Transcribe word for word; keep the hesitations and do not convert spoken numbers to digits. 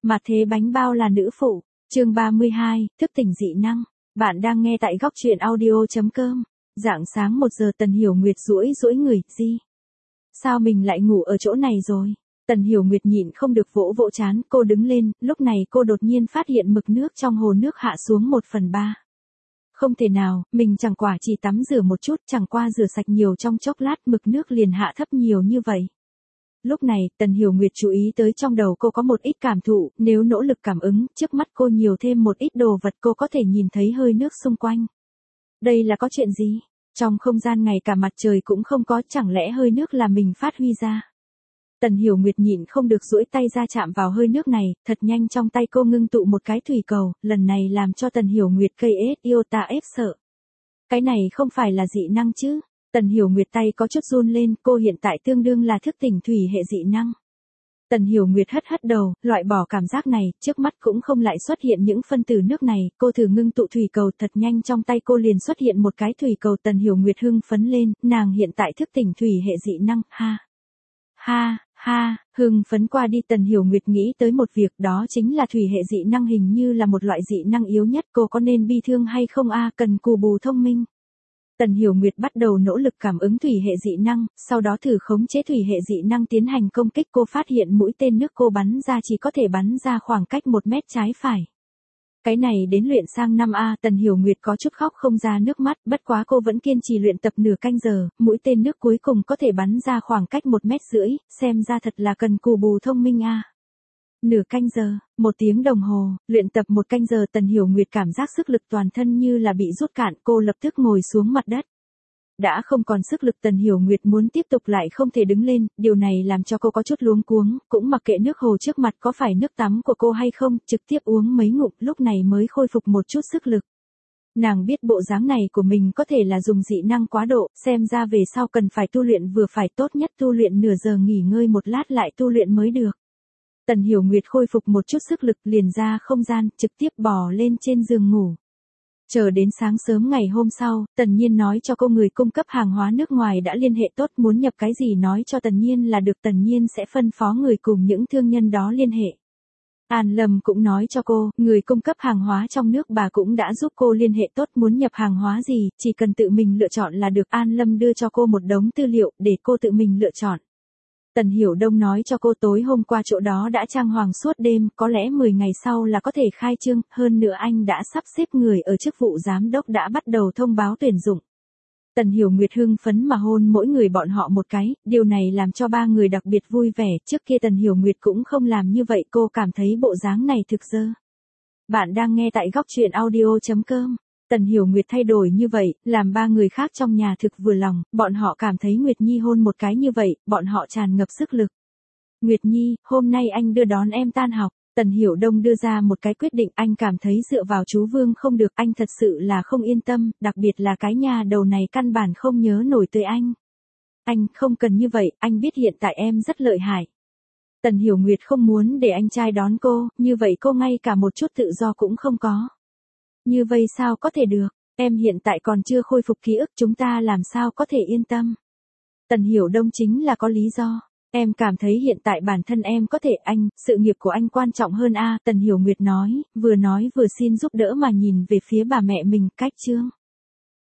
Mà thế bánh bao là nữ phụ, chương ba mươi hai, thức tỉnh dị năng. Bạn đang nghe tại góc truyện audio.com. Rạng sáng một giờ Tần Hiểu Nguyệt duỗi duỗi người, gì? Sao mình lại ngủ ở chỗ này rồi? Tần Hiểu Nguyệt nhịn không được vỗ vỗ trán, cô đứng lên, lúc này cô đột nhiên phát hiện mực nước trong hồ nước hạ xuống một phần ba. Không thể nào, mình chẳng qua chỉ tắm rửa một chút, chẳng qua rửa sạch nhiều trong chốc lát mực nước liền hạ thấp nhiều như vậy. Lúc này, Tần Hiểu Nguyệt chú ý tới trong đầu cô có một ít cảm thụ, nếu nỗ lực cảm ứng, trước mắt cô nhiều thêm một ít đồ vật cô có thể nhìn thấy hơi nước xung quanh. Đây là có chuyện gì? Trong không gian ngày cả mặt trời cũng không có, chẳng lẽ hơi nước là mình phát huy ra? Tần Hiểu Nguyệt nhịn không được duỗi tay ra chạm vào hơi nước này, thật nhanh trong tay cô ngưng tụ một cái thủy cầu, lần này làm cho Tần Hiểu Nguyệt cây ết yêu ta ép sợ. Cái này không phải là dị năng chứ? Tần Hiểu Nguyệt tay có chút run lên, cô hiện tại tương đương là thức tỉnh thủy hệ dị năng. Tần Hiểu Nguyệt hất hất đầu, loại bỏ cảm giác này, trước mắt cũng không lại xuất hiện những phân tử nước này, cô thử ngưng tụ thủy cầu thật nhanh trong tay cô liền xuất hiện một cái thủy cầu. Tần Hiểu Nguyệt hưng phấn lên, nàng hiện tại thức tỉnh thủy hệ dị năng, ha. Ha, ha, hưng phấn qua đi Tần Hiểu Nguyệt nghĩ tới một việc đó chính là thủy hệ dị năng hình như là một loại dị năng yếu nhất, cô có nên bi thương hay không a, cần cù bù thông minh. Tần Hiểu Nguyệt bắt đầu nỗ lực cảm ứng thủy hệ dị năng, sau đó thử khống chế thủy hệ dị năng tiến hành công kích. Cô phát hiện mũi tên nước cô bắn ra chỉ có thể bắn ra khoảng cách một mét trái phải. Cái này đến luyện sang năm A, Tần Hiểu Nguyệt có chút khóc không ra nước mắt, bất quá cô vẫn kiên trì luyện tập nửa canh giờ, mũi tên nước cuối cùng có thể bắn ra khoảng cách một mét rưỡi, xem ra thật là cần cù bù thông minh A. Nửa canh giờ, một tiếng đồng hồ, luyện tập một canh giờ Tần Hiểu Nguyệt cảm giác sức lực toàn thân như là bị rút cạn, cô lập tức ngồi xuống mặt đất. Đã không còn sức lực Tần Hiểu Nguyệt muốn tiếp tục lại không thể đứng lên, điều này làm cho cô có chút luống cuống, cũng mặc kệ nước hồ trước mặt có phải nước tắm của cô hay không, trực tiếp uống mấy ngụm lúc này mới khôi phục một chút sức lực. Nàng biết bộ dáng này của mình có thể là dùng dị năng quá độ, xem ra về sau cần phải tu luyện vừa phải, tốt nhất tu luyện nửa giờ nghỉ ngơi một lát lại tu luyện mới được. Tần Hiểu Nguyệt khôi phục một chút sức lực liền ra không gian, trực tiếp bò lên trên giường ngủ. Chờ đến sáng sớm ngày hôm sau, Tần Nhiên nói cho cô người cung cấp hàng hóa nước ngoài đã liên hệ tốt, muốn nhập cái gì nói cho Tần Nhiên là được, Tần Nhiên sẽ phân phó người cùng những thương nhân đó liên hệ. An Lâm cũng nói cho cô, người cung cấp hàng hóa trong nước bà cũng đã giúp cô liên hệ tốt, muốn nhập hàng hóa gì, chỉ cần tự mình lựa chọn là được. An Lâm đưa cho cô một đống tư liệu, để cô tự mình lựa chọn. Tần Hiểu Đông nói cho cô tối hôm qua chỗ đó đã trang hoàng suốt đêm, có lẽ mười ngày sau là có thể khai trương, hơn nữa anh đã sắp xếp người ở chức vụ giám đốc đã bắt đầu thông báo tuyển dụng. Tần Hiểu Nguyệt hưng phấn mà hôn mỗi người bọn họ một cái, điều này làm cho ba người đặc biệt vui vẻ, trước kia Tần Hiểu Nguyệt cũng không làm như vậy, cô cảm thấy bộ dáng này thực dơ. Bạn đang nghe tại góc truyện audio.com. Tần Hiểu Nguyệt thay đổi như vậy, làm ba người khác trong nhà thực vừa lòng, bọn họ cảm thấy Nguyệt Nhi hôn một cái như vậy, bọn họ tràn ngập sức lực. Nguyệt Nhi, hôm nay anh đưa đón em tan học. Tần Hiểu Đông đưa ra một cái quyết định, anh cảm thấy dựa vào chú Vương không được, anh thật sự là không yên tâm, đặc biệt là cái nhà đầu này căn bản không nhớ nổi tới anh. Anh không cần như vậy, anh biết hiện tại em rất lợi hại. Tần Hiểu Nguyệt không muốn để anh trai đón cô, như vậy cô ngay cả một chút tự do cũng không có. Như vậy sao có thể được, em hiện tại còn chưa khôi phục ký ức, chúng ta làm sao có thể yên tâm. Tần Hiểu Đông chính là có lý do, em cảm thấy hiện tại bản thân em có thể, anh, sự nghiệp của anh quan trọng hơn a. Tần Hiểu Nguyệt nói, vừa nói vừa xin giúp đỡ mà nhìn về phía bà mẹ mình, cách chương.